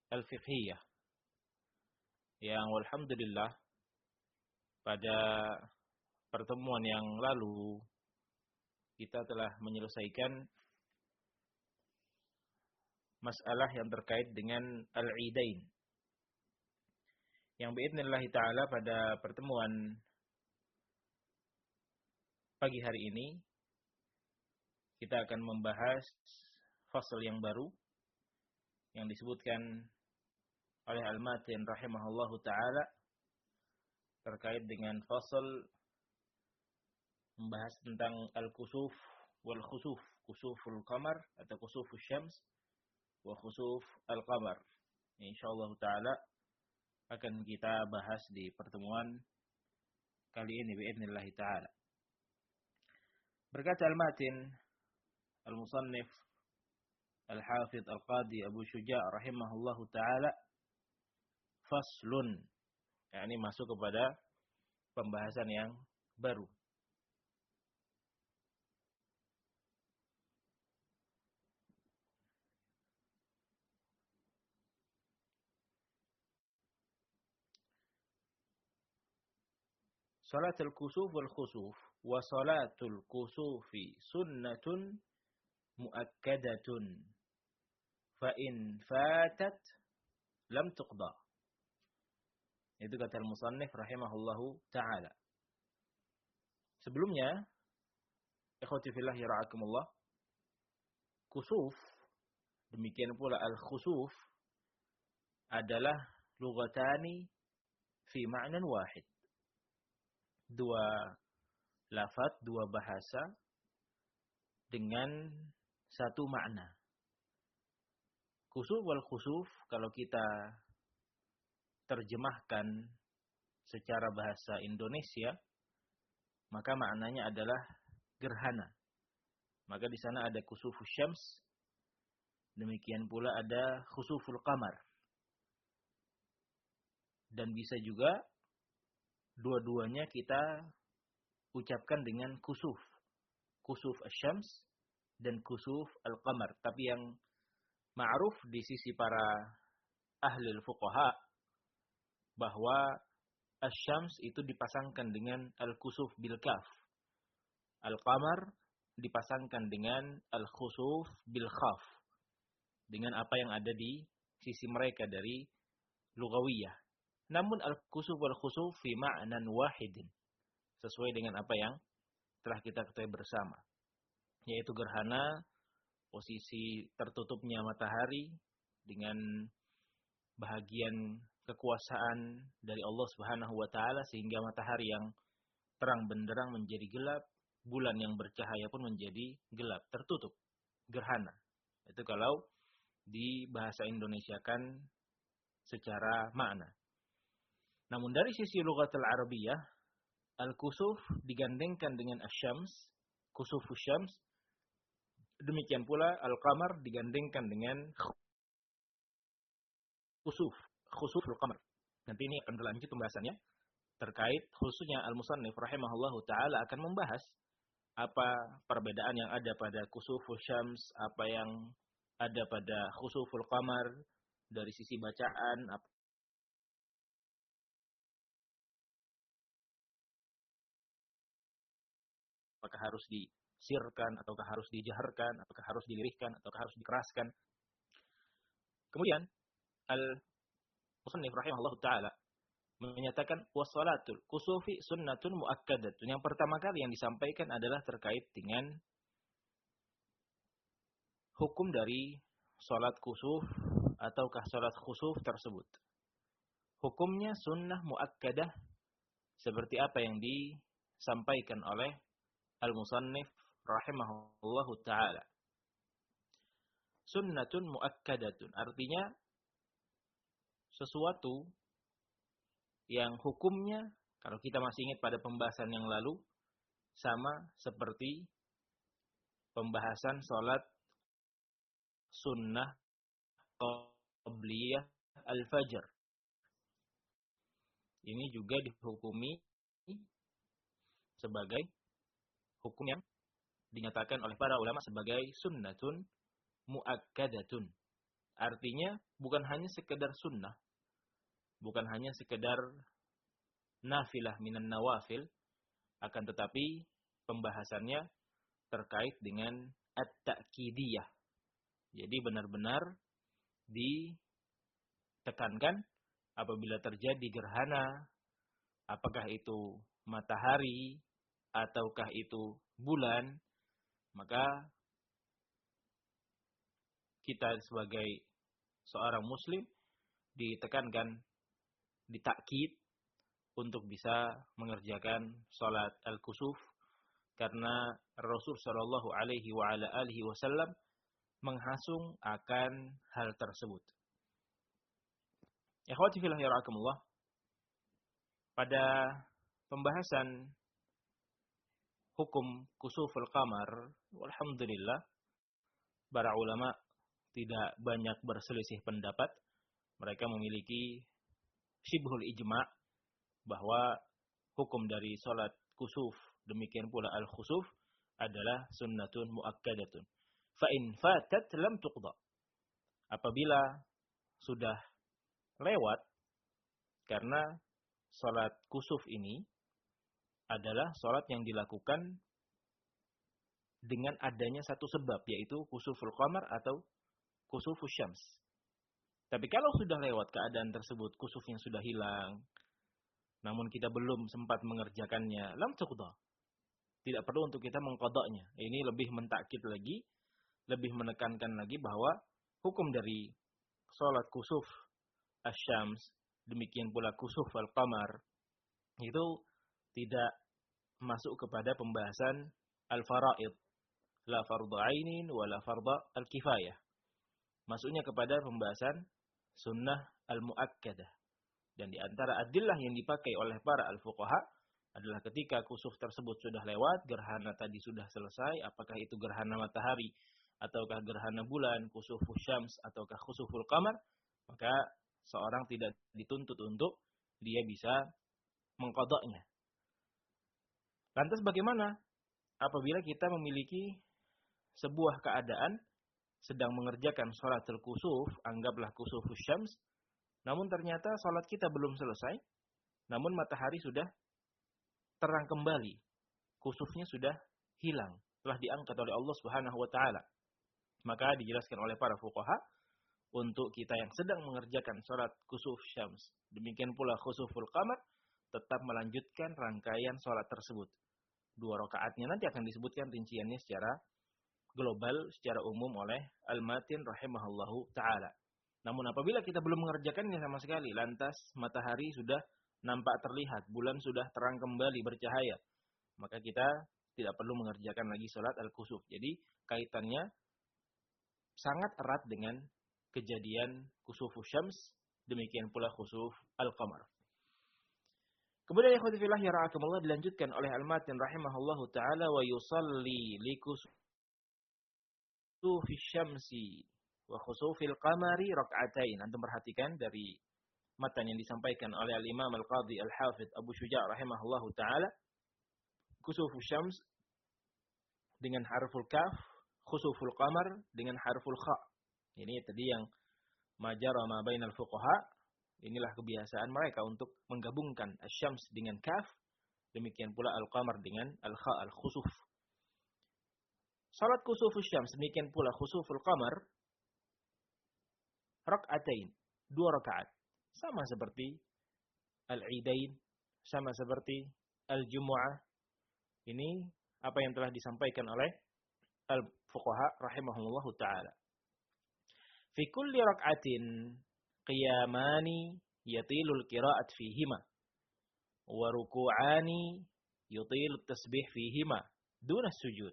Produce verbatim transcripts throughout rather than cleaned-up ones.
al-fiqhiyah yang alhamdulillah pada pertemuan yang lalu kita telah menyelesaikan masalah yang terkait dengan al-idain. Yang biidznillah ta'ala pada pertemuan pagi hari ini kita akan membahas fasal yang baru yang disebutkan oleh Al-Matin rahimahullahu ta'ala terkait dengan fasal membahas tentang al-kusuf wal khusuf, kusuful qamar atau kusufus syams wa khusuf al-qamar. Insyaallah ta'ala akan kita bahas di pertemuan kali ini biidznillah ta'ala. Berkata Al-Matin Al-Musannif Al-Hafidh Al-Qadi Abu Syuja' rahimahullahu ta'ala, faslun, yakni masuk kepada pembahasan yang baru. Salatul kusuf wal khusuf wa salatul kusufi sunnatun muakkadatun fa in fatat lam tuqda. Itu kata al-musannif rahimahullahu ta'ala. Sebelumnya, ikhwati fillah yara'akumullah, kusuf, demikian pula al-khusuf, adalah lughatani fi ma'nan wahid. Dua lafaz, dua bahasa dengan satu makna. Kusuf wal khusuf kalau kita terjemahkan secara bahasa Indonesia, maka maknanya adalah gerhana. Maka di sana ada kusufus syams, demikian pula ada khusuful qamar. Dan bisa juga dua-duanya kita ucapkan dengan kusuf. Kusuf asy-syams dan kusuf al-qamar. Tapi yang ma'ruf di sisi para ahli fuqaha bahwa asy-syams itu dipasangkan dengan al-kusuf bil kaf. Al-qamar dipasangkan dengan al-khusuf bil khaf. Dengan apa yang ada di sisi mereka dari lugawiyah. Namun al-kusuf wal khusuf fi ma'nan wahidin. Sesuai dengan apa yang telah kita ketahui bersama. Yaitu gerhana, posisi tertutupnya matahari dengan bahagian kekuasaan dari Allah Subhanahu wa taala sehingga matahari yang terang benderang menjadi gelap, bulan yang bercahaya pun menjadi gelap, tertutup. Gerhana. Itu kalau di bahasa Indonesiakan secara makna. Namun dari sisi lughatul Arabiyah, al-kusuf digandengkan dengan asy-syams, kusufus syams. Demikian pula al-qamar digandengkan dengan khusuf, khusuful qamar. Nanti ini akan berlanjut pembahasannya terkait khususnya al-musannif rahimahullahu taala akan membahas apa perbedaan yang ada pada kusufus syams, apa yang ada pada khusuful qamar dari sisi bacaan, apakah harus disirkan, ataukah harus dijaharkan, apakah harus dilirihkan, ataukah harus dikeraskan. Kemudian, al-musannif rahimahullahu ta'ala menyatakan, wassalatul kusufi sunnatun muakkadatun. Yang pertama kali yang disampaikan adalah terkait dengan hukum dari salat kusuf, ataukah salat khusuf tersebut. Hukumnya sunnah muakkadah, seperti apa yang disampaikan oleh al-musannif rahimahullahu ta'ala. Sunnatun muakkadatun. Artinya sesuatu yang hukumnya, kalau kita masih ingat pada pembahasan yang lalu, sama seperti pembahasan sholat sunnah qabliyah al-fajr. Ini juga dihukumi sebagai hukum yang dinyatakan oleh para ulama sebagai sunnatun muakkadatun. Artinya bukan hanya sekedar sunnah, bukan hanya sekedar nafilah minan nawafil, akan tetapi pembahasannya terkait dengan at-ta'kidiyah. Jadi benar-benar ditekankan apabila terjadi gerhana, apakah itu matahari ataukah itu bulan, maka kita sebagai seorang muslim ditekankan, ditakkid untuk bisa mengerjakan salat al-kusuf, karena Rasul sallallahu alaihi wa ala alihi wasallam menghasung akan hal tersebut. Ikhwati fillah yarhakumullah, pada pembahasan hukum kusuful qamar, alhamdulillah para ulama tidak banyak berselisih pendapat. Mereka memiliki syibhul ijma' bahwa hukum dari salat kusuf, demikian pula al-khusuf, adalah sunnatun muakkadatun. Fa in fatat lam tuqda. Apabila sudah lewat, karena salat kusuf ini adalah salat yang dilakukan dengan adanya satu sebab, yaitu kusuful qamar atau kusufus syams. Tapi kalau sudah lewat keadaan tersebut, kusufnya sudah hilang, namun kita belum sempat mengerjakannya, lam tuqda. Tidak perlu untuk kita mengqadanya. Ini lebih mentakkid lagi, lebih menekankan lagi bahwa hukum dari salat kusuf asy-syams, demikian pula kusuf al-qamar, itu tidak masuk kepada pembahasan al-faraid. La fardhu ainin wa la fardhu al-kifayah. Masuknya kepada pembahasan sunnah al-muakkadah. Dan di antara adillah yang dipakai oleh para al-fuqaha adalah ketika kusuf tersebut sudah lewat, gerhana tadi sudah selesai, apakah itu gerhana matahari ataukah gerhana bulan, kusufus syams ataukah kusuful qamar, maka seorang tidak dituntut untuk dia bisa mengqadanya. Lantas bagaimana apabila kita memiliki sebuah keadaan sedang mengerjakan sholatul kusuf, anggaplah kusufus syams, namun ternyata sholat kita belum selesai, namun matahari sudah terang kembali, kusufnya sudah hilang, telah diangkat oleh Allah Subhanahu wa taala. Maka dijelaskan oleh para fuqaha, untuk kita yang sedang mengerjakan sholat kusuf syams, demikian pula khusuful qamar, tetap melanjutkan rangkaian sholat tersebut. Dua rakaatnya nanti akan disebutkan rinciannya secara global, secara umum oleh Al-Matin rahimahullahu ta'ala. Namun apabila kita belum mengerjakannya sama sekali, lantas matahari sudah nampak terlihat, bulan sudah terang kembali bercahaya, maka kita tidak perlu mengerjakan lagi sholat al-kusuf. Jadi kaitannya sangat erat dengan kejadian kusufus syams, demikian pula khusuf al-qamar. Kemudian ya ikhwati fillah yarhakumullah, dilanjutkan oleh Al-Matin rahimahullahu ta'ala, wa yusalli li kusufis syamsi wa khusufil qamari rak'atain. Antum perhatikan dari matan yang disampaikan oleh Al-Imam Al-Qadhi Al-Hafidh Abu Syuja' rahimahullahu ta'ala, kusufus syams dengan harful kaf, khusuful qamar dengan harful kha. Ini tadi yang majara ma bainal fuqaha. Inilah kebiasaan mereka untuk menggabungkan asy-syams dengan kaf, demikian pula al-qamar dengan al-kha, al-khusuf. Salat kusufus syams demikian pula khusuful qamar rak'atain, dua rakaat. Sama seperti al-idain, sama seperti al-jumu'ah. Ini apa yang telah disampaikan oleh al-fuqaha rahimahullahu ta'ala. Fi kulli rak'atin qiyamani yatilul qira'at fihima wa ruku'ani yutilul tasbih fihima duna sujud.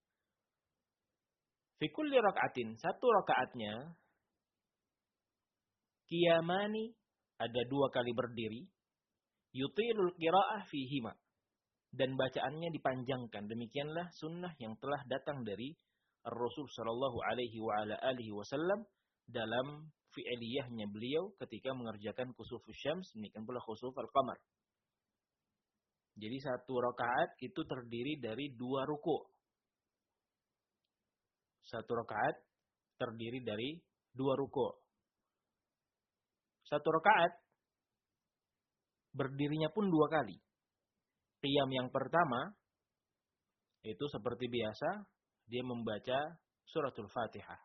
Fi kulli rak'atin, satu rakaatnya, qiyamani, ada dua kali berdiri, yutilul qira'ah fihima, dan bacaannya dipanjangkan. Demikianlah sunnah yang telah datang dari Rasul sallallahu alaihi wa ala alihi wasallam dalam fi'liyahnya beliau ketika mengerjakan kusufus syams, demikian pula khusuf al-qamar. Jadi satu rakaat itu terdiri dari dua ruku'. Satu rakaat terdiri dari dua ruku'. Satu rakaat berdirinya pun dua kali. Qiyam yang pertama itu seperti biasa dia membaca suratul Fatihah.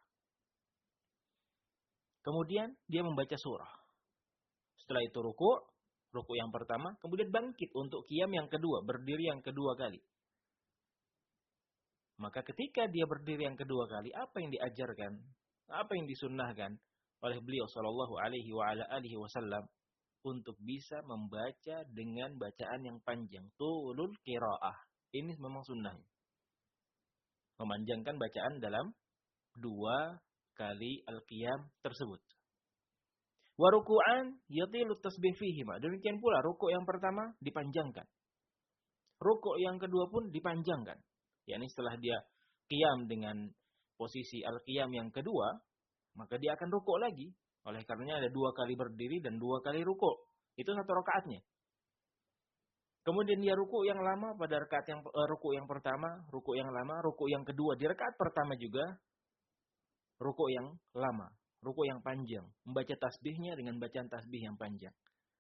Kemudian dia membaca surah. Setelah itu ruku, ruku yang pertama, kemudian bangkit untuk qiyam yang kedua, berdiri yang kedua kali. Maka ketika dia berdiri yang kedua kali, apa yang diajarkan, apa yang disunnahkan oleh beliau sallallahu alaihi wa ala alihi wasallam untuk bisa membaca dengan bacaan yang panjang, tulul qiraah. Ini memang sunnahnya. Memanjangkan bacaan dalam dua kali al-qiyam tersebut. Wa ruku'an yatilu tasbih fihi ma. Demikian pula rukuk yang pertama dipanjangkan. Rukuk yang kedua pun dipanjangkan. Yakni setelah dia qiyam dengan posisi al-qiyam yang kedua, maka dia akan rukuk lagi. Oleh karenanya ada dua kali berdiri dan dua kali rukuk. Itu satu rakaatnya. Kemudian dia rukuk yang lama pada rakaat yang uh, rukuk yang pertama, rukuk yang lama, rukuk yang kedua. Di rakaat pertama juga rukuk yang lama, rukuk yang panjang, membaca tasbihnya dengan bacaan tasbih yang panjang.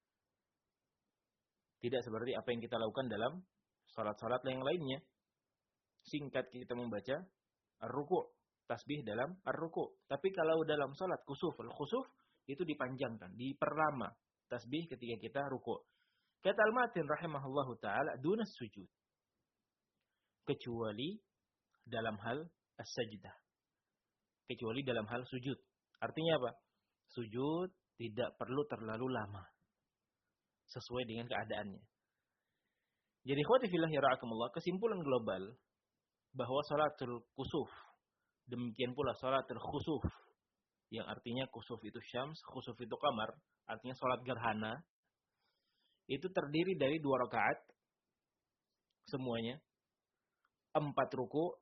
Tidak seperti apa yang kita lakukan dalam salat-salat yang lainnya. Singkat kita membaca ar-rukuk, tasbih dalam ar-rukuk. Tapi kalau dalam salat kusuf, al-khusuf itu dipanjangkan, diperlama tasbih ketika kita rukuk. Kata Al-Matin rahimahullahu ta'ala, dunas sujud. Kecuali dalam hal as-sajdah. Kecuali dalam hal sujud. Artinya apa? Sujud tidak perlu terlalu lama. Sesuai dengan keadaannya. Jadi ikhwati fillah ya ra'akumullah, kesimpulan global bahwa salatul kusuf, demikian pula salatul khusuf, yang artinya kusuf itu syams, khusuf itu qamar, artinya salat gerhana, itu terdiri dari dua rakaat semuanya, empat ruku,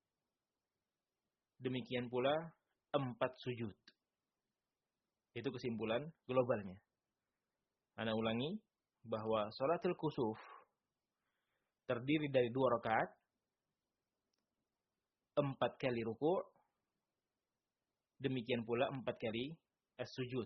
demikian pula empat sujud. Itu kesimpulan globalnya. Ana ulangi bahwa salatul kusuf terdiri dari dua rakaat, empat kali ruku, demikian pula empat kali as-sujud.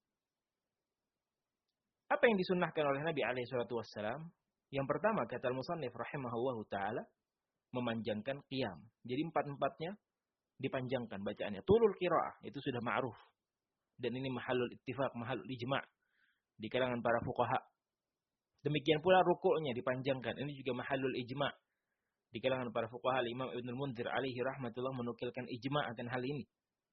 Apa yang disunnahkan oleh Nabi alaihi salatu wassalam? Yang pertama, kata al-musannif rahimahullahu ta'ala, memanjangkan qiyam. Jadi empat-empatnya dipanjangkan bacaannya. Tulul qiraah, itu sudah ma'ruf. Dan ini mahallul ittifaq, mahallul ijma' di kalangan para fuqaha. Demikian pula rukuknya dipanjangkan. Ini juga mahallul ijma' di kalangan para fuqaha. Imam Ibnul Munzir alaihi rahmatullah menukilkan ijma' akan hal ini.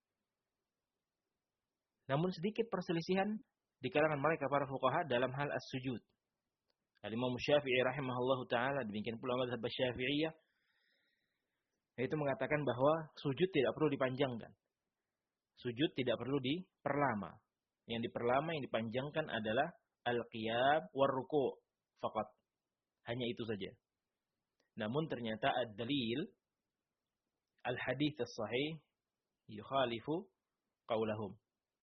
Namun sedikit perselisihan di kalangan mereka para fuqaha dalam hal as-sujud. Al-Imam Syafi'i rahimahullahu ta'ala, demikian pula mazhab Syafi'iyah, itu mengatakan bahwa sujud tidak perlu dipanjangkan. Sujud tidak perlu diperlama. Yang diperlama, yang dipanjangkan adalah al-qiyam war-ruku' faqat. Hanya itu saja. Namun ternyata ad-dalil al-hadits as-sahih yukhalifu qaulahum.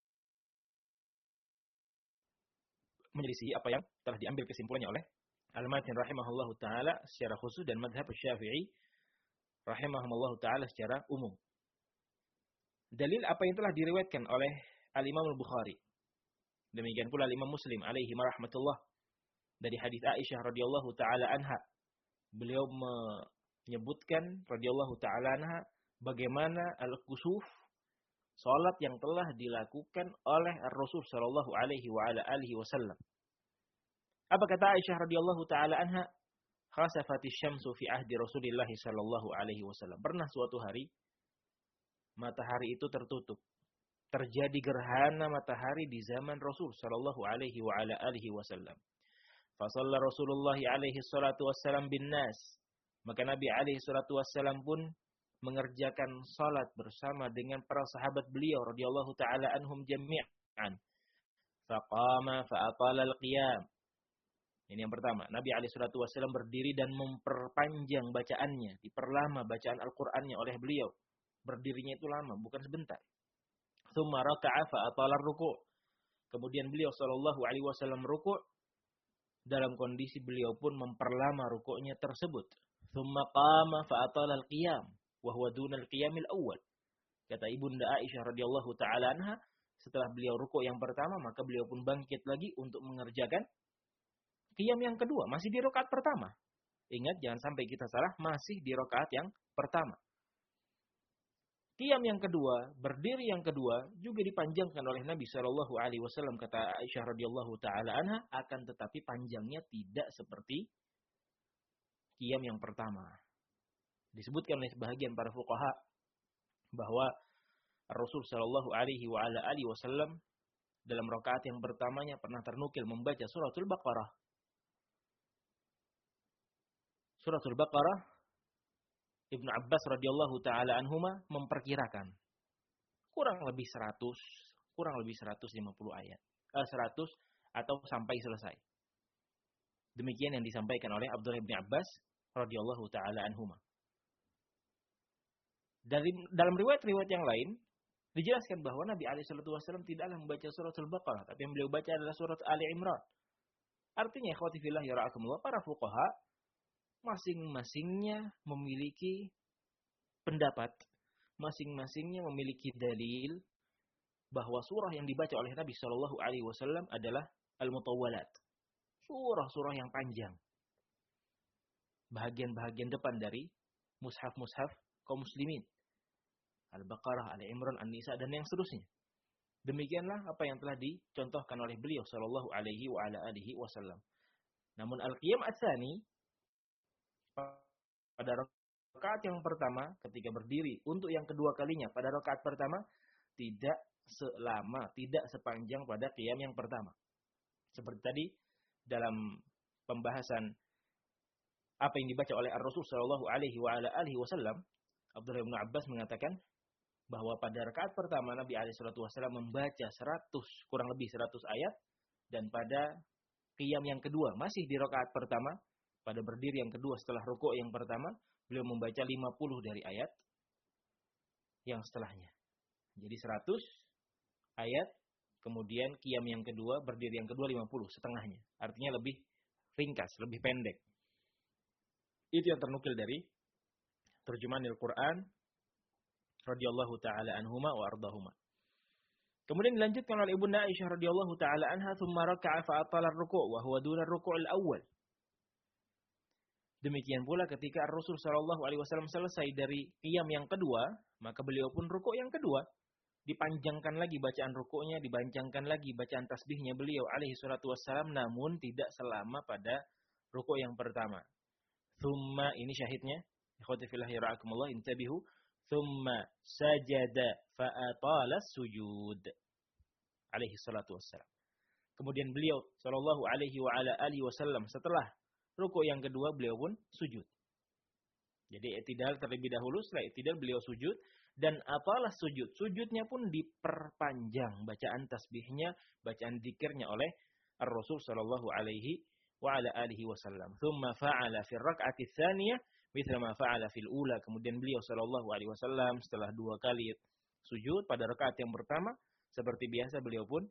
Menyelisih apa yang telah diambil kesimpulannya oleh Al-Matin rahimahullahu ta'ala secara khusus dan madhab Syafi'i rahimahullahu ta'ala secara umum. Dalil apa yang telah diriwayatkan oleh Al-Imam Al-Bukhari. Demikian pula Al-Imam Muslim alaihi rahmatullah dari hadis Aisyah radhiyallahu ta'ala anha. Beliau menyebutkan radhiyallahu ta'ala anha bagaimana al-kusuf, salat yang telah dilakukan oleh Rasul sallallahu alaihi wa ala alihi wasallam. Apa kata Aisyah radhiyallahu taala anha? Khasafatis syamsu fi ahdi Rasulillah sallallahu alaihi wasallam. Pernah suatu hari matahari itu tertutup. Terjadi gerhana matahari di zaman Rasul sallallahu alaihi wa ala alihi wasallam. Fa shalla Rasulullah alaihi salatu wassalam bin nas. Maka Nabi alaihi salatu wassalam pun mengerjakan salat bersama dengan para sahabat beliau radhiyallahu taala anhum jami'an. Faqama fa atala al-qiyam. Ini yang pertama, Nabi alaihi salatu wasallam berdiri dan memperpanjang bacaannya, diperlama bacaan Al-Qur'annya oleh beliau. Berdirinya itu lama, bukan sebentar. Tsumma raka'a fa atala ar-ruku'. Kemudian beliau sallallahu alaihi wasallam ruku', dalam kondisi beliau pun memperlama rukuknya tersebut. Tsumma qama fa atala al-qiyam. Wahwa dunal qiyamil awal. Kata Ibunda Aisyah radhiyallahu taala anha, Setelah beliau rukuk yang pertama, maka beliau pun bangkit lagi untuk mengerjakan qiyam yang kedua. Masih di rakaat pertama. Ingat, jangan sampai kita salah, masih di rakaat yang pertama. Qiyam yang kedua, berdiri yang kedua, juga dipanjangkan oleh Nabi Shallallahu Alaihi Wasallam, kata Aisyah radhiyallahu taala anha, akan tetapi panjangnya tidak seperti qiyam yang pertama. Disebutkan oleh sebahagian para fuqaha bahwa Rasul Shallallahu Alaihi Wasallam dalam rakaat yang pertamanya pernah ternukil membaca suratul Baqarah. Suratul Baqarah, Ibnu Abbas radhiyallahu taala anhuma memperkirakan kurang lebih seratus, kurang lebih seratus lima puluh ayat. Eh, seratus atau sampai selesai. Demikian yang disampaikan oleh Abdullah bin Abbas radhiyallahu taala anhuma. Dari dalam riwayat-riwayat yang lain dijelaskan bahwa Nabi alaihi wasallam tidaklah membaca suratul Baqarah, tapi yang beliau baca adalah surat Ali Imran. Artinya, ikhwati fillah ya ra'akumullah, para fuqaha masing-masingnya memiliki pendapat, masing-masingnya memiliki dalil bahwa surah yang dibaca oleh Nabi Shallallahu Alaihi Wasallam adalah al-mutawwalat, surah-surah yang panjang, bahagian-bahagian depan dari mushaf-mushaf kaum muslimin, Al-Baqarah, Al-Imran, An-Nisa, dan yang seterusnya. Demikianlah apa yang telah dicontohkan oleh beliau Shallallahu Alaihi Wasallam. Namun al-qiyam ats-tsani, pada rakaat yang pertama, ketika berdiri untuk yang kedua kalinya pada rakaat pertama, tidak selama, tidak sepanjang pada qiyam yang pertama. Seperti tadi dalam pembahasan apa yang dibaca oleh Ar-Rasul Shallallahu Alaihi Wasallam, Abdullah bin Abbas mengatakan bahwa pada rakaat pertama Nabi alaihi wasallam membaca seratus, kurang lebih seratus ayat, dan pada qiyam yang kedua, masih di rakaat pertama, pada berdiri yang kedua setelah rukuk yang pertama, beliau membaca lima puluh dari ayat yang setelahnya. Jadi seratus ayat, kemudian qiyam yang kedua, berdiri yang kedua lima puluh, setengahnya. Artinya lebih ringkas, lebih pendek. Itu yang ternukil dari terjemahan Al-Quran radhiyallahu taala anhuma wa ardahuma. Kemudian dilanjutkan oleh Ibunda Aisyah radhiyallahu taala anha, "Tsumma raka'a fa atala ar-ruku' wa huwa duna ar-ruku' al-awwal." Demikian pula ketika Rasul sallallahu alaihi wasallam selesai dari qiyam yang kedua, maka beliau pun rukuk yang kedua. Dipanjangkan lagi bacaan rukuknya, dipanjangkan lagi bacaan tasbihnya beliau alaihi salatu wassalam, namun tidak selama pada rukuk yang pertama. Tsumma, ini syahidnya, ikhwati fillah yara'akumullah, intabihu. Tsumma sajada fa atala sujud alaihi salatu wassalam. Kemudian beliau sallallahu alaihi wa ala alihi wasallam setelah rukuk yang kedua beliau pun sujud. Jadi i'tidal terlebih dahulu, setelah i'tidal beliau sujud, dan apalah sujud. Sujudnya pun diperpanjang bacaan tasbihnya, bacaan zikirnya oleh Ar-Rasul sallallahu alaihi wa ala alihi wasallam. Tsumma fa'ala fi ar-rak'ati ats-tsaniyah mithla ma fa'ala fil ula. Kemudian beliau sallallahu alaihi wasallam setelah dua kali sujud pada rakaat yang pertama, seperti biasa beliau pun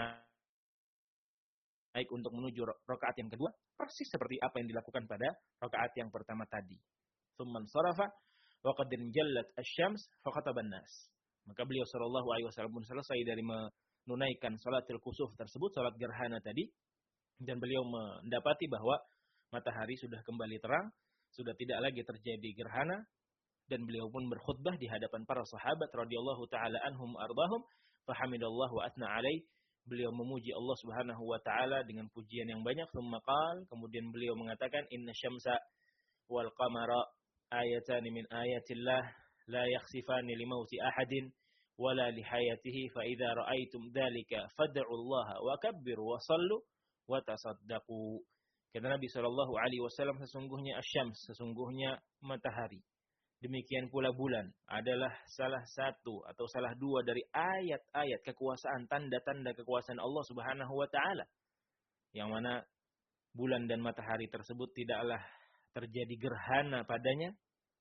naik untuk menuju rakaat yang kedua, persis seperti apa yang dilakukan pada rakaat yang pertama tadi. Tsumman sarafa wa qad injallat asy-syams fa khataba an-nas. Maka beliau sallallahu alaihi wasallam pun selesai dari menunaikan salatul kusuf tersebut, salat gerhana tadi, dan beliau mendapati bahwa matahari sudah kembali terang, sudah tidak lagi terjadi gerhana, dan beliau pun berkhutbah di hadapan para sahabat radhiyallahu taala anhum ardahum, fa hamidallahu wa atsna alaihi. Beliau memuji Allah Subhanahu wa taala dengan pujian yang banyak. Tsumma qala, kemudian beliau mengatakan, inna syamsa wal qamara ayatan min ayatillah la yakhsifani limauti ahadin wala lihayatihi fa idza raaitum dzalika fad'u Allah wa kabbiru wa sallu wa tasaddaqu. Kata Nabi sallallahu alaihi wasallam, sesungguhnya asyams, sesungguhnya matahari, demikian pula bulan adalah salah satu atau salah dua dari ayat-ayat kekuasaan, tanda-tanda kekuasaan Allah Subhanahu wa taala, yang mana bulan dan matahari tersebut tidaklah terjadi gerhana padanya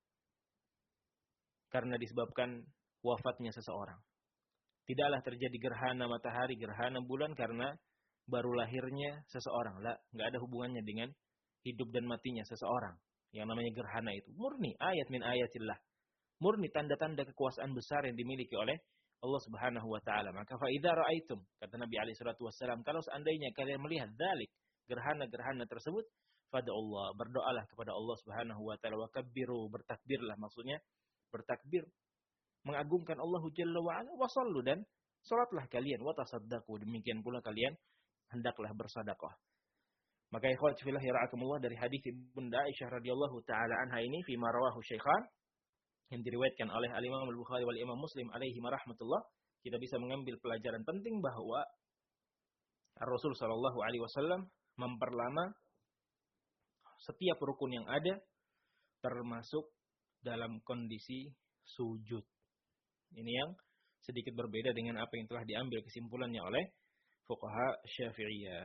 karena disebabkan wafatnya seseorang. Tidaklah terjadi gerhana matahari, gerhana bulan karena baru lahirnya seseorang. Lah, enggak ada hubungannya dengan hidup dan matinya seseorang. Yang namanya gerhana itu murni ayat min ayatillah. Murni tanda-tanda kekuasaan besar yang dimiliki oleh Allah Subhanahu wa taala. Maka fa idza raaitum, kata Nabi alaihi salatu wasallam, kalau seandainya kalian melihat dzalik, gerhana-gerhana tersebut, fad'ullah, berdoalah kepada Allah Subhanahu wa taala, wa kabbiru, bertakbirlah, maksudnya bertakbir, mengagungkan Allah Jalla wa ala, wa sallu, dan salatlah kalian, wa tasaddaqu, demikian pula kalian hendaklah bersedekah. Maka ikhwat fillah yara'akumullah, dari hadis Ibunda Aisyah radhiyallahu taala anha ini, fi ma rawahu Syaikhan, yang diriwayatkan oleh Al-Imam Al-Bukhari wal Imam Muslim alaihi rahmatullah, kita bisa mengambil pelajaran penting bahwa Rasul sallallahu alaihi wasallam memperlama setiap rukun yang ada, termasuk dalam kondisi sujud. Ini yang sedikit berbeda dengan apa yang telah diambil kesimpulannya oleh fuqaha Syafi'iyah.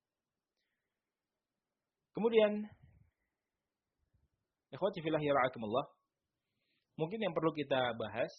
Kemudian, ikhwati fillah yara'akumullah, mungkin yang perlu kita bahas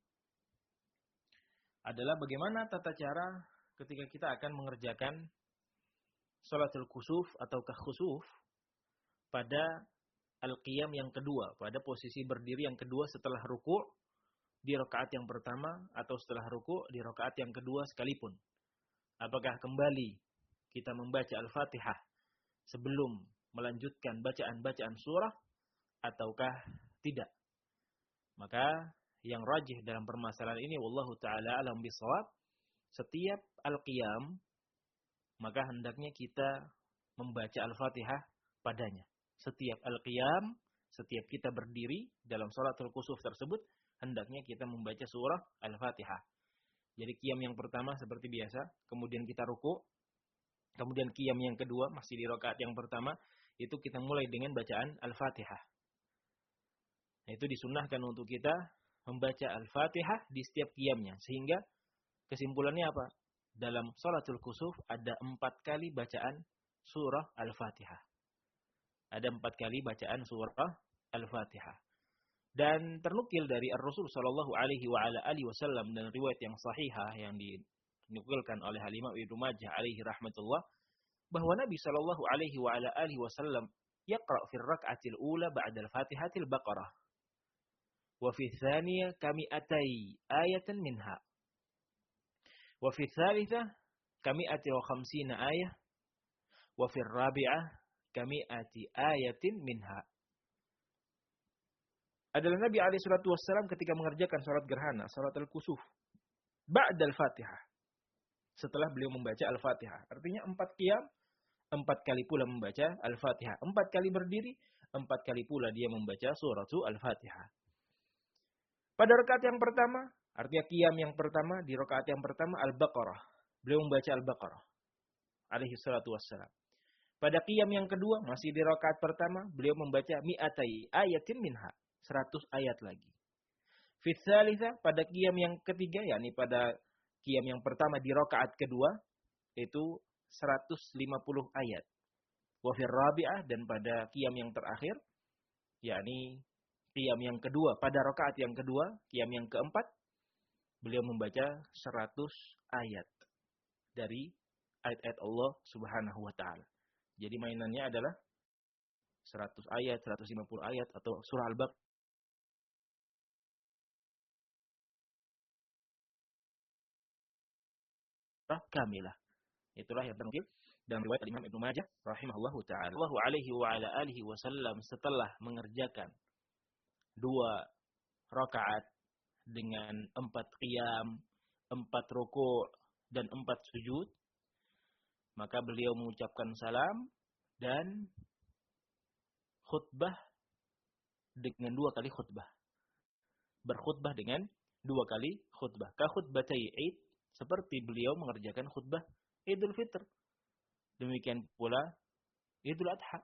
adalah bagaimana tata cara ketika kita akan mengerjakan sholatul kusuf atau khusuf pada al-qiyam yang kedua, pada posisi berdiri yang kedua setelah ruku' di rakaat yang pertama atau setelah ruku' di rakaat yang kedua sekalipun. Apakah kembali kita membaca Al-Fatihah sebelum melanjutkan bacaan-bacaan surah ataukah tidak? Maka yang rajih dalam permasalahan ini, wallahu ta'ala alam bisawab, setiap al-qiyam maka hendaknya kita membaca Al-Fatihah padanya. Setiap al-qiyam, setiap kita berdiri dalam sholatul kusuf tersebut, hendaknya kita membaca surah Al-Fatihah. Jadi qiyam yang pertama seperti biasa, kemudian kita ruku, kemudian qiyam yang kedua masih di rakaat yang pertama, itu kita mulai dengan bacaan Al-Fatihah. Itu disunnahkan untuk kita membaca Al-Fatihah di setiap qiyamnya. Sehingga kesimpulannya apa? Dalam sholatul kusuf ada empat kali bacaan surah Al-Fatihah. Ada empat kali bacaan surah Al-Fatihah. Dan ternukil dari Ar-Rasul sallallahu alaihi wa ala alihi wasallam dan riwayat yang sahihah yang dinukilkan oleh Al-Imam Ibnu Majah alaihi rahmatullah, bahwa Nabi sallallahu alaihi wa ala alihi wasallam yaqra' fi rak'atil ula ba'da al-Fatihatil Baqarah. Wa fi tsaniyah kami'atai ayatan minha. Wa fi tsalitsah kami'ati wa khamsina ayah. Wa fi rabi'ah kami'ati ayatin minha. Adalah Nabi alaihi salatu wassalam ketika mengerjakan salat gerhana, salat al-kusuf, ba'da al-Fatihah, setelah beliau membaca Al-Fatihah. Artinya empat qiyam, empat kali pula membaca Al-Fatihah. Empat kali berdiri, empat kali pula dia membaca suratul Al-Fatihah. Pada rakaat yang pertama, artinya qiyam yang pertama, di rakaat yang pertama Al-Baqarah. Beliau membaca Al-Baqarah alaihi salatu wassalam. Pada qiyam yang kedua, masih di rakaat pertama, beliau membaca mi'atai ayatin minha, seratus ayat lagi. Fi tsalitsah, pada qiyam yang ketiga, yakni pada qiyam yang pertama di rakaat kedua, itu seratus lima puluh ayat. Wa fi rabi'ah, dan pada qiyam yang terakhir, yakni qiyam yang kedua, pada rakaat yang kedua, qiyam yang keempat, beliau membaca seratus ayat dari ayat-ayat Allah Subhanahu wa taala. Jadi mainannya adalah seratus ayat, seratus lima puluh ayat atau surah Al-Baqarah kamilah. Itulah yang ternukil dalam riwayat Imam Ibnu Majah rahimahullahu taala. Allahu alaihi wa ala alihi wasallam setelah mengerjakan dua rakaat dengan empat qiyam, empat ruku' dan empat sujud, maka beliau mengucapkan salam dan khutbah dengan dua kali khutbah. Berkhutbah dengan dua kali khutbah. Ka khutbatai Id, seperti beliau mengerjakan khutbah Idul Fitr. Demikian pula Idul Adha.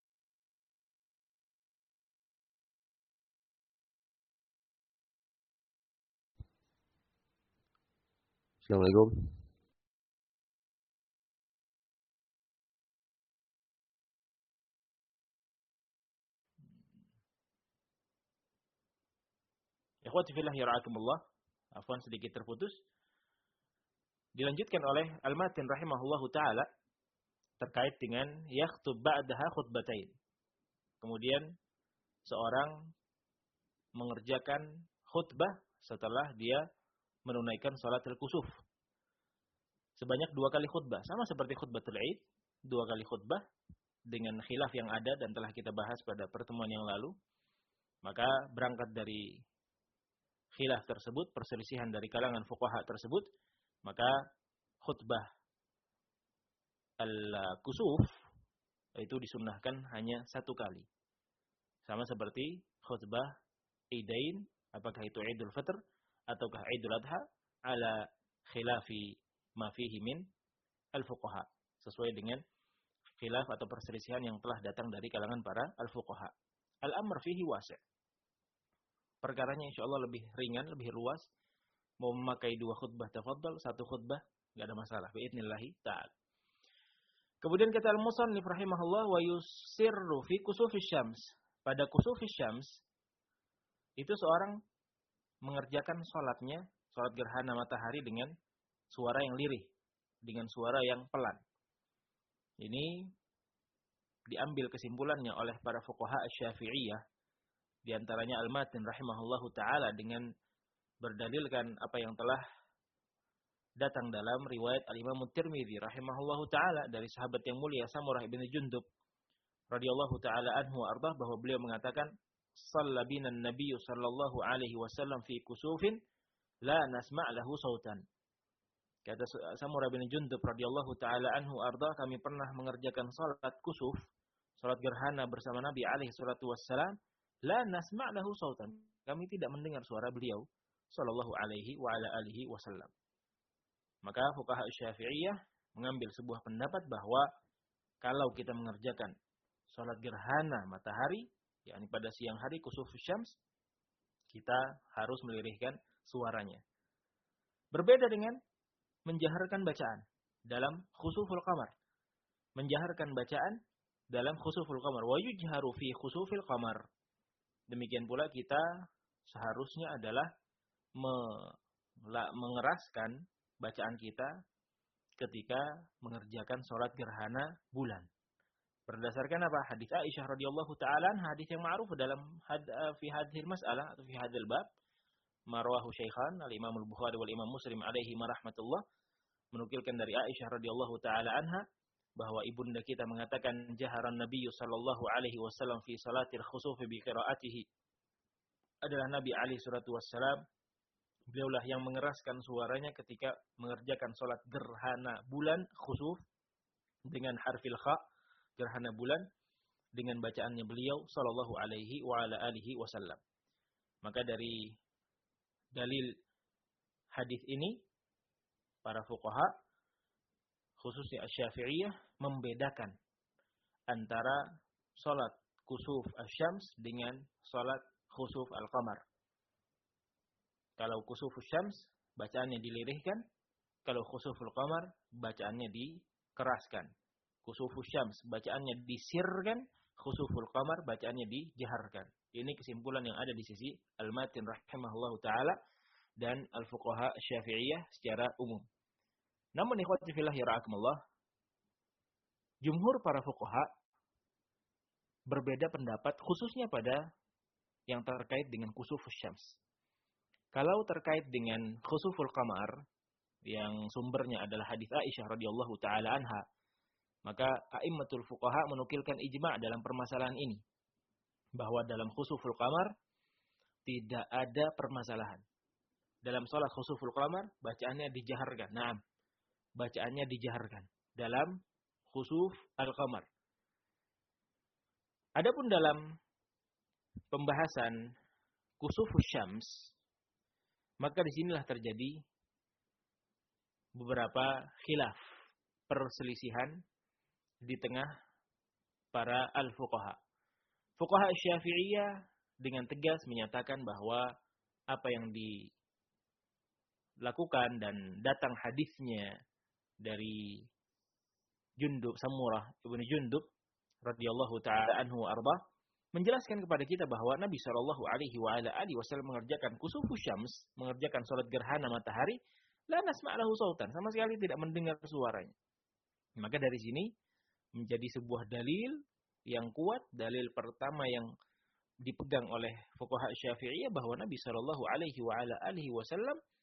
Assalamualaikum. Ikhwati fillah yara'akumullah. Afwan sedikit terputus. Dilanjutkan oleh Al-Matin rahimahullahu ta'ala terkait dengan yakhtub ba'daha khutbatain. Kemudian seorang mengerjakan khutbah setelah dia menunaikan salatul kusuf. Sebanyak dua kali khutbah. Sama seperti khutbatul Id. Dua kali khutbah. Dengan khilaf yang ada dan telah kita bahas pada pertemuan yang lalu. Maka berangkat dari khilaf tersebut, perselisihan dari kalangan fuqaha tersebut, maka khutbah al-kusuf itu disunnahkan hanya satu kali. Sama seperti khutbah Idain, apakah itu Idul Fitr ataukah Idul Adha, ala khilafi ma fihi min al-fuqaha, sesuai dengan khilaf atau perselisihan yang telah datang dari kalangan para al-fuqaha. Al-amr fihi wasi'. Perkaranya insyaallah lebih ringan, lebih luas. Mau memakai dua khutbah tafadhal, satu khutbah enggak ada masalah biidznillah ta'ala. Kemudian kata al-musannif rahimahullah, wa yusirru fi kusufis syams. Pada kusufis syams itu seorang mengerjakan salatnya, salat gerhana matahari dengan suara yang lirih, dengan suara yang pelan. Ini diambil kesimpulannya oleh para fuqaha Asy-Syafi'iyah, di antaranya Al-Matin rahimahullahu taala dengan berdalilkan apa yang telah datang dalam riwayat Al-Imam Tirmidzi rahimahullahu taala dari sahabat yang mulia Samurah bin Jundub radhiyallahu taala anhu ardah, bahwa beliau mengatakan, "Shalla bina an-nabiy sallallahu alaihi wasallam fi kusufin la nasma' lahu sautan." Kata Samurah bin Jundub radhiyallahu taala anhu ardah, kami pernah mengerjakan salat kusuf, salat gerhana bersama Nabi alaihi salatu wassalam, la nasma' lahu sautan. Kami tidak mendengar suara beliau sallallahu alaihi wa ala alihi wasallam. Maka fuqaha Syafi'iyah mengambil sebuah pendapat bahwa kalau kita mengerjakan salat gerhana matahari, yakni pada siang hari kusuf syams, kita harus melirihkan suaranya. Berbeda dengan menjaharkan bacaan dalam khusuful qamar. Menjaharkan bacaan dalam khusuful qamar. Wa yujharu fi khusufil qamar. Demikian pula kita seharusnya adalah mengeraskan bacaan kita ketika mengerjakan sholat gerhana bulan. Berdasarkan apa? Hadis Aisyah radhiyallahu taala, hadis yang ma'ruf dalam had, fi hadhil mas'alah atau fi hadhil bab, marwahu Syaikhan al-Imam al-Bukhari wal Imam Muslim alaihi marahmatullah, menukilkan dari Aisyah radhiyallahu taala anha bahwa ibunda kita mengatakan, jaharan Nabi sallallahu alaihi wasallam fi salatil khusuf bi qiraatihi. Adalah Nabi alaihi salatu wassalam, beliaulah yang mengeraskan suaranya ketika mengerjakan salat gerhana bulan khusuf dengan harfil kha, gerhana bulan, dengan bacaannya beliau sallallahu alaihi wa ala alihi wasallam. Maka dari dalil hadis ini, para fuqaha khususnya Asy-Syafi'iyah membedakan antara salat kusuf asy-syams dengan salat khusuf al-qamar. Kalau kusuf asy-syams bacaannya dilirihkan, kalau khusuful qamar bacaannya dikeraskan. Kusuf asy-syams bacaannya disirkan, khusuful qamar bacaannya dijaharkan. Ini kesimpulan yang ada di sisi Al-Matin rahimahullahu taala dan al-fuqaha Syafi'iyah secara umum. Namun ikhwati fillah yara'akumullah, jumhur para fuqaha berbeda pendapat khususnya pada yang terkait dengan kusufus syams. Kalau terkait dengan khusuful qamar yang sumbernya adalah hadis Aisyah radhiyallahu taala anha, maka a'immatul fuqaha menukilkan ijma' dalam permasalahan ini, bahwa dalam khusuful qamar tidak ada permasalahan. Dalam salat khusuful qamar bacaannya dijaharkan. Naam. Bacaannya dijaharkan dalam khusuf al-qamar. Adapun dalam pembahasan kusufus syams, maka disinilah terjadi beberapa khilaf, perselisihan di tengah para al-fuqaha. Fuqaha Syafi'iyah dengan tegas menyatakan bahwa apa yang dilakukan dan datang hadisnya dari Jundub, Samurah ibn Jundub radhiyallahu taala anhu arba, menjelaskan kepada kita bahwa Nabi sallallahu alaihi wa ala alihi wasallam mengerjakan kusufus syams, mengerjakan salat gerhana matahari, la nasma' lahu sautan, sama sekali tidak mendengar suaranya. Maka dari sini menjadi sebuah dalil yang kuat, dalil pertama yang dipegang oleh fuqaha Syafi'iyah bahwa Nabi sallallahu alaihi wa ala alihi wasallam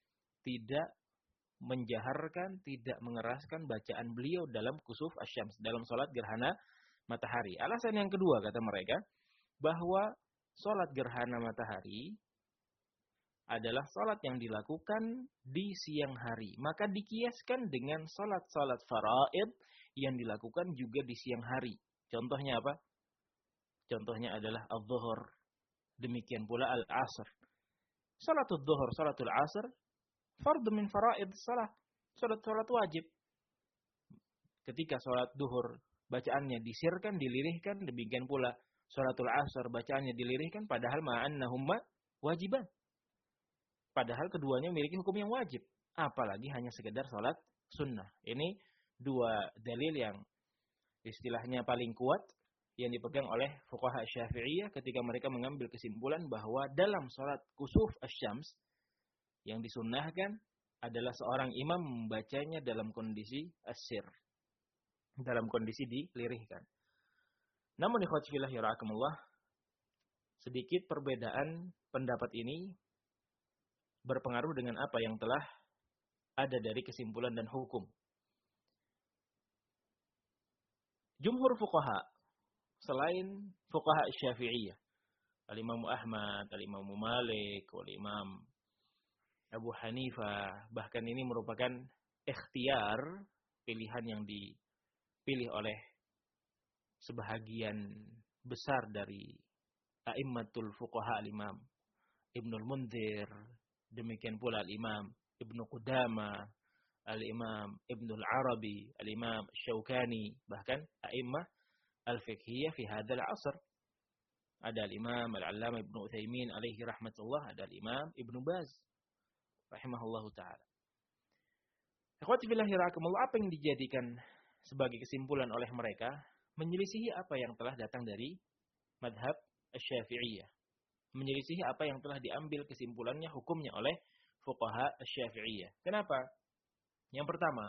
tidak menjaharkan, tidak mengeraskan bacaan beliau dalam kusuf asyams, dalam sholat gerhana matahari. Alasan yang kedua kata mereka, bahwa sholat gerhana matahari adalah sholat yang dilakukan di siang hari. Maka dikiaskan dengan sholat-sholat faraid yang dilakukan juga di siang hari. Contohnya apa? Contohnya adalah al-zuhur. Demikian pula al-asr. Salatul zuhur, salatul asr, fardu min faraid salat. Salat-salat wajib. Ketika salat zuhur, bacaannya disirkan, dilirihkan. Demikian pula salatul asr, bacaannya dilirihkan. Padahal ma'annahumma wajiban. Padahal keduanya memiliki hukum yang wajib. Apalagi hanya sekedar salat sunnah. Ini dua dalil yang istilahnya paling kuat yang dipegang oleh fuqaha Syafi'iyah ketika mereka mengambil kesimpulan bahwa dalam salat kusuf asy-syams yang disunnahkan adalah seorang imam membacanya dalam kondisi as-sir, dalam kondisi dilirihkan. Namun ikhwati fillah yarhakumullah, sedikit perbedaan pendapat ini berpengaruh dengan apa yang telah ada dari kesimpulan dan hukum. Jumhur fuqaha selain fuqaha Syafi'iyah, Al-Imam Ahmad, Al-Imam Malik, Al-Imam Abu Hanifah, bahkan ini merupakan ikhtiar, pilihan yang dipilih oleh sebahagian besar dari a'immatul fuqaha, Al-Imam Ibnul Munzir, demikian pula Al-Imam Ibnu Qudamah, Al-Imam Ibnul Arabi, Al-Imam Syaukani, bahkan a'immah al-fiqhiyah fi hadzal 'asr. Ada Al-Imam Al-Allamah Ibnu Utsaimin alaihi rahmatullah, ada Al-Imam Ibnu Baz rahimahullahu taala. Ikhwati fillah rahimakumullah, apa yang dijadikan sebagai kesimpulan oleh mereka menyelisihi apa yang telah datang dari madhab Asy-Syafi'iyah. Menyelisihi apa yang telah diambil kesimpulannya, hukumnya oleh fuqaha Asy-Syafi'iyah. Kenapa? Yang pertama,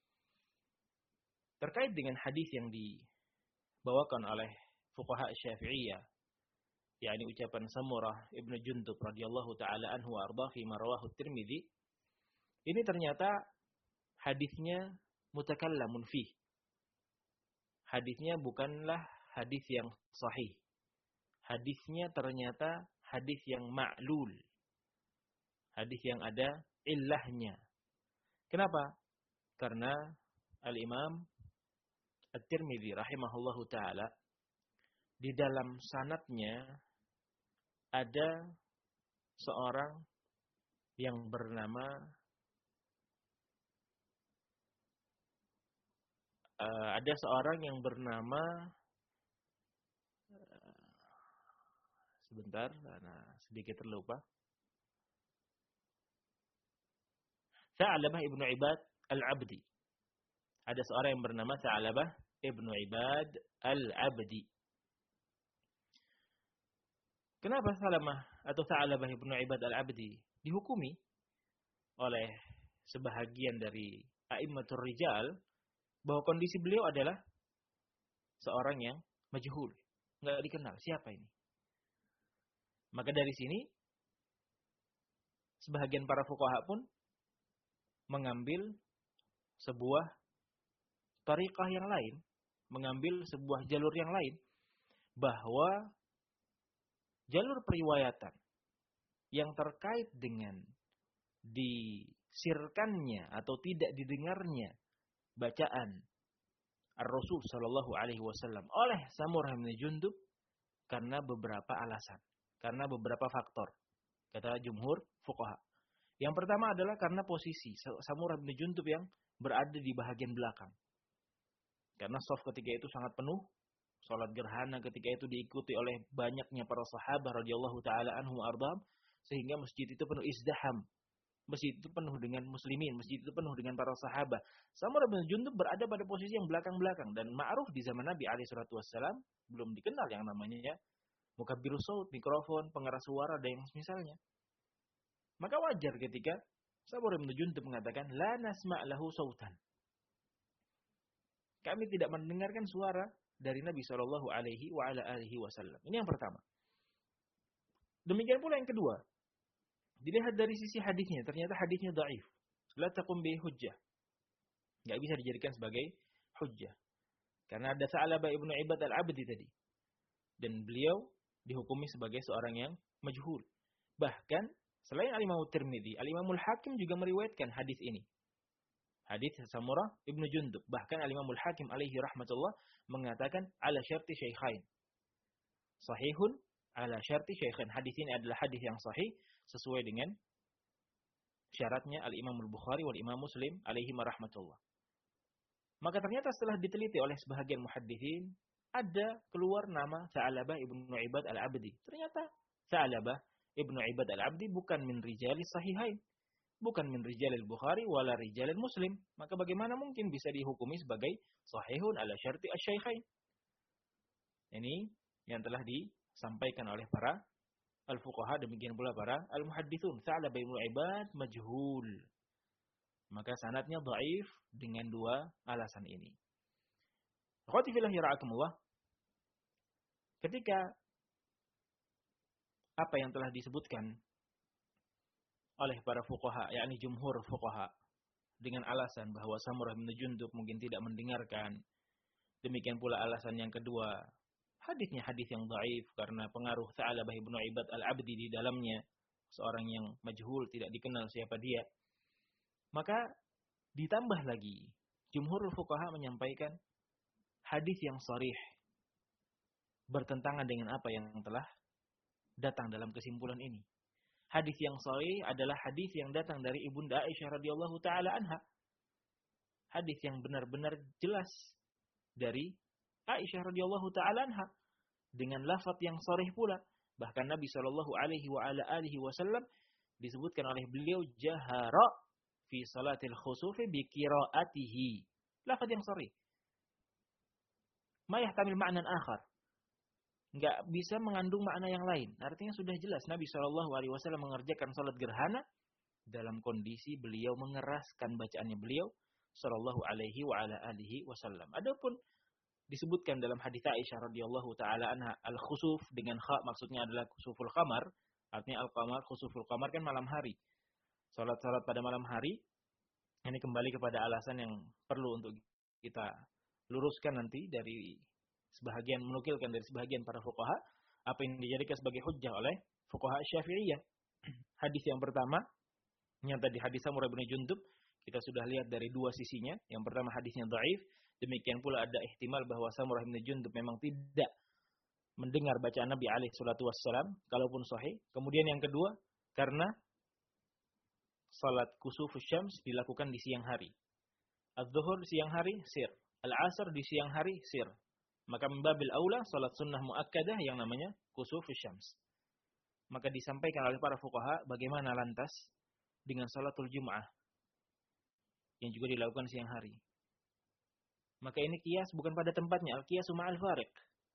terkait dengan hadis yang dibawakan oleh fuqaha Syafi'iyah, yakni ucapan Samurah Ibnu Jundub radhiyallahu taala anhu wa ardha fi ma rawahu Tirmidzi, ini ternyata hadisnya mutakallamun fih. Hadisnya bukanlah hadis yang sahih. Hadisnya ternyata hadis yang ma'lul. Hadis yang ada illahnya. Kenapa? Karena Al-Imam At-Tirmidzi rahimahullahu taala di dalam sanadnya ada seorang yang bernama uh, ada seorang yang bernama uh, sebentar karena sedikit terlupa. Sa'labah Ibnu Ibad Al-Abdi. Ada seorang yang bernama Sa'labah Ibnu Ibad Al-Abdi. Kenapa Salamah atau Sa'labah Ibnu Ibad Al-Abdi dihukumi oleh sebahagian dari a'immatur rijal bahwa kondisi beliau adalah seorang yang majhul, enggak dikenal siapa ini. Maka dari sini sebahagian para fuqaha pun mengambil sebuah tariqah yang lain, mengambil sebuah jalur yang lain, bahwa jalur periwayatan yang terkait dengan disirkannya atau tidak didengarnya bacaan Ar-Rasul sallallahu alaihi wasallam oleh Samurah bin Jundub karena beberapa alasan, karena beberapa faktor, kata jumhur fuqaha. Yang pertama adalah karena posisi Samurah bin Jundub yang berada di bahagian belakang. Karena shaf ketika itu sangat penuh, salat gerhana ketika itu diikuti oleh banyaknya para sahabat radhiyallahu taala anhum ardham, sehingga masjid itu penuh izdiham. Masjid itu penuh dengan muslimin, masjid itu penuh dengan para sahabat. Samurah bin Jundub berada pada posisi yang belakang-belakang, dan ma'ruf di zaman Nabi alaihi salatu wassalam belum dikenal yang namanya ya mukabbirus shaut, mikrofon, pengeras suara dan yang misalnya. Maka wajar ketika Samurah bin Jundub mengatakan la nasma' lahu sautan. Kami tidak mendengarkan suara dari Nabi shallallahu alaihi wa ala alihi wasallam. Ini yang pertama. Demikian pula yang kedua. Dilihat dari sisi hadisnya, ternyata hadisnya dhaif. La taqum bi hujjah. Enggak bisa dijadikan sebagai hujjah. Karena ada Sa'labah ibnu Ibad al-Abdi tadi. Dan beliau dihukumi sebagai seorang yang majhul. Bahkan selain Al-Imam Tirmidzi, Al-Imam Al-Hakim juga meriwayatkan hadis ini. Hadis Samurah ibnu Jundub. Bahkan Al-Imam Al-Hakim alaihi rahmatullah mengatakan ala syarti syaikhain. Sahihun ala syarti syaikhain. Hadis ini adalah hadis yang sahih sesuai dengan syaratnya Al-Imam Al-Bukhari wal Imam Muslim alaihi rahmatullah. Maka ternyata setelah diteliti oleh sebahagian muhadditsin, ada keluar nama Sa'labah ibnu Ibad al-Abdi. Ternyata Sa'labah ibnu Ibad al-Abdi bukan min rijalis sahihain. Bukan min rijalil Bukhari wala rijalil Muslim. Maka bagaimana mungkin bisa dihukumi sebagai sahihun ala syarti asy-syaikhain? Ini yang telah disampaikan oleh para al-fuqaha, demikian pula para al-muhadditsun. Sa'labah ibnu Ibad majhul. Maka sanadnya dhaif dengan dua alasan ini. Akhwati fillah yara'akumullah. Ketika apa yang telah disebutkan oleh para fuqaha, yakni jumhur fuqaha, dengan alasan bahwa Samurah bin Jundub mungkin tidak mendengarkan. Demikian pula alasan yang kedua, hadisnya hadis yang dhaif karena pengaruh Sa'labah ibnu Ibad al-Abdi di dalamnya, seorang yang majhul, tidak dikenal siapa dia. Maka ditambah lagi, jumhur fuqaha menyampaikan hadis yang sharih bertentangan dengan apa yang telah datang dalam kesimpulan ini. Hadis yang sahih adalah hadis yang datang dari Ibunda Aisyah radhiyallahu taala anha. Hadis yang benar-benar jelas dari Aisyah radhiyallahu taala anha dengan lafaz yang sahih pula. Bahkan Nabi sallallahu alaihi wa ala alihi wasallam disebutkan oleh beliau jahara fi salatil khusufi bi qiraatihi. Lafaz yang sahih. Ma yahtamil ma'nan akhar. Enggak bisa mengandung makna yang lain. Artinya sudah jelas Nabi shallallahu alaihi wasallam mengerjakan salat gerhana dalam kondisi beliau mengeraskan bacaannya beliau shallallahu alaihi wa ala alihi wasallam. Adapun disebutkan dalam hadits Aisyah radhiyallahu taala anha al-khusuf dengan kha maksudnya adalah khusuful qamar, artinya al-qamar, khusuful qamar kan malam hari. Salat-salat pada malam hari ini kembali kepada alasan yang perlu untuk kita luruskan nanti dari sebahagian menukilkan dari sebahagian para fuqaha apa yang dijadikan sebagai hujjah oleh fuqaha Syafi'iyah. Hadis yang pertama yang tadi hadis Samurah bin Jundub kita sudah lihat dari dua sisinya. Yang pertama hadisnya dhaif, demikian pula ada ihtimal bahwa Samurah bin Jundub memang tidak mendengar bacaan Nabi alaihi salatu wassalam kalaupun sahih. Kemudian yang kedua karena salat kusufus syams dilakukan di siang hari. Az-zuhur siang hari sir, al-asr di siang hari sir. Maka membabil aula salat sunnah muakkadah yang namanya kusufus syams. Maka disampaikan oleh para fuqaha bagaimana lantas dengan salatul Jum'ah yang juga dilakukan siang hari. Maka ini qiyas bukan pada tempatnya, al-qiyasu ma'al fariq.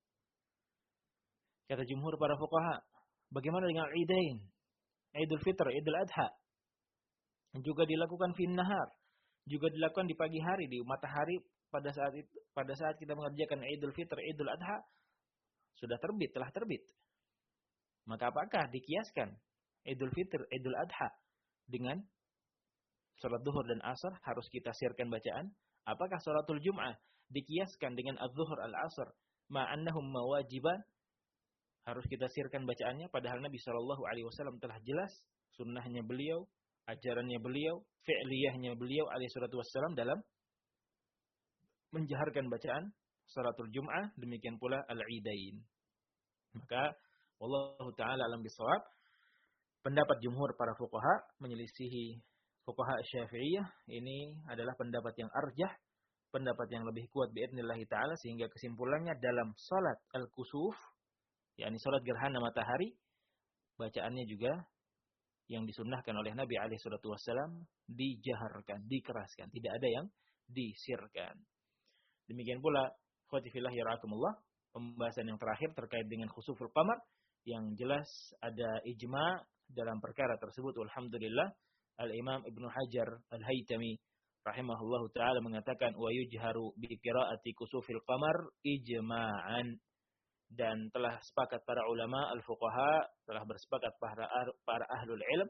Kata jumhur para fuqaha, bagaimana dengan Idain? Idul Fitr, Idul Adha. Juga dilakukan fin nahar, juga dilakukan di pagi hari, di matahari. Pada saat itu, pada saat kita mengerjakan Idul Fitr, Idul Adha sudah terbit, telah terbit. Maka apakah dikiaskan Idul Fitr, Idul Adha dengan salat duhur dan asar harus kita sirkan bacaan? Apakah salatul Jum'ah dikiaskan dengan az-zuhur al-asr ma'annahum mawajiban? Harus kita sirkan bacaannya padahal Nabi sallallahu alaihi wasallam telah jelas sunnahnya beliau, ajarannya beliau, fi'liyahnya beliau alaihi salatu wassalam dalam menjaharkan bacaan salatul Jum'ah, demikian pula al-Idain. Maka wallahu taala alam bisawab, pendapat jumhur para fuqaha menyelisihi fuqaha Syafi'iyah ini adalah pendapat yang arjah, pendapat yang lebih kuat biidznillah taala, sehingga kesimpulannya dalam salat al-kusuf, yakni salat gerhana matahari, bacaannya juga yang disunnahkan oleh Nabi alaihi salatu wassalam dijaharkan, dikeraskan, tidak ada yang disirkan. Demikian pula khawati fillah yarahkumullah, pembahasan yang terakhir terkait dengan khusuful qamar yang jelas ada ijma' dalam perkara tersebut. Alhamdulillah, Al-Imam Ibnu Hajar Al-Haytami rahimahullahu taala mengatakan wa yujharu bi qiraati kusufil qamar ijma'an, dan telah sepakat para ulama al-fuqaha, telah bersepakat para para ahlul ilm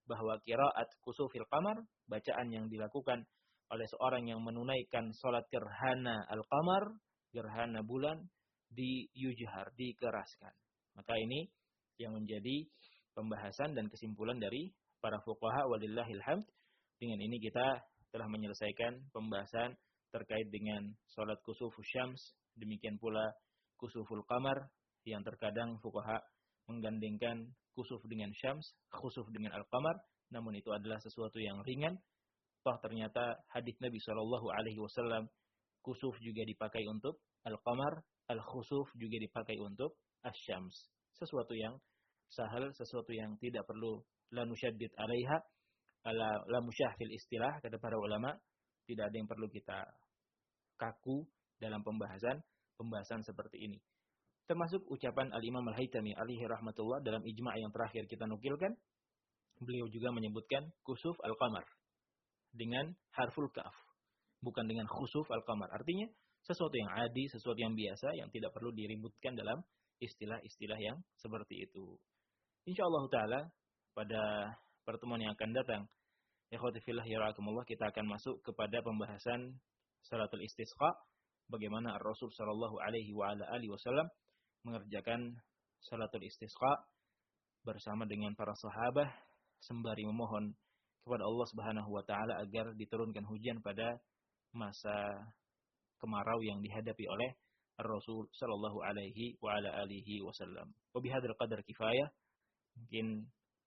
bahwa qiraat kusufil qamar, bacaan yang dilakukan oleh seorang yang menunaikan salat gerhana al-qamar, gerhana bulan, di yujhar, dikeraskan. Maka ini yang menjadi pembahasan dan kesimpulan dari para fuqaha walillahil hamd. Dengan ini kita telah menyelesaikan pembahasan terkait dengan salat kusufus syams, demikian pula kusuful qamar yang terkadang fuqaha menggandengkan kusuf dengan syams, khusuf dengan al-qamar, namun itu adalah sesuatu yang ringan. Toh ternyata hadis Nabi shallallahu alaihi wasallam, kusuf juga dipakai untuk al-qamar, al-khusuf juga dipakai untuk asy-syams. Sesuatu yang sahal, sesuatu yang tidak perlu la nusyaddid alaiha, la, la musyah fil istilah, kata para ulama, tidak ada yang perlu kita kaku dalam pembahasan pembahasan seperti ini. Termasuk ucapan Al-Imam Al-Haytami alaihi rahmatullah dalam ijma' yang terakhir kita nukilkan, beliau juga menyebutkan kusuf al-qamar dengan harful kaf, bukan dengan khusuf al-qamar. Artinya sesuatu yang adi, sesuatu yang biasa, yang tidak perlu diributkan dalam istilah-istilah yang seperti itu. Insyaallah taala pada pertemuan yang akan datang, ikhwati fillah yarhakumullah, kita akan masuk kepada pembahasan salatul istisqa, bagaimana Rasul sallallahu alaihi wa ala alihi wasallam mengerjakan salatul istisqa bersama dengan para sahabat sembari memohon kepada Allah Subhanahu wa taala agar diturunkan hujan pada masa kemarau yang dihadapi oleh Rasul sallallahu alaihi wa ala alihi wasallam. Wa bihadzal qadar kifayah. Mungkin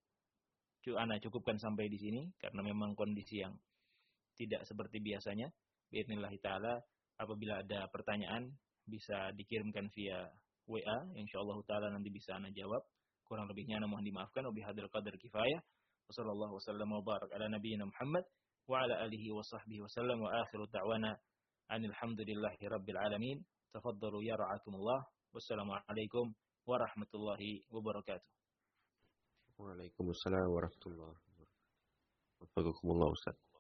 ana cukupkan sampai di sini karena memang kondisi yang tidak seperti biasanya. Biidznillah taala, apabila ada pertanyaan bisa dikirimkan via W A, insyaallah taala nanti bisa ana jawab. Kurang lebihnya ana mohon dimaafkan. Wa bihadzal qadar kifayah. Wassallallahu wasallam wa barak ala nabiyyina Muhammad wa ala alihi wa sahbihi wasallam, wa akhiru da'wana anil hamdulillahi rabbil alamin. Tafaddalu ya ra'akumullah. Wassalamualaikum warahmatullahi wabarakatuh. Waalaikumsalam warahmatullahi wabarakatuh. Wafaqakumullah Ustaz.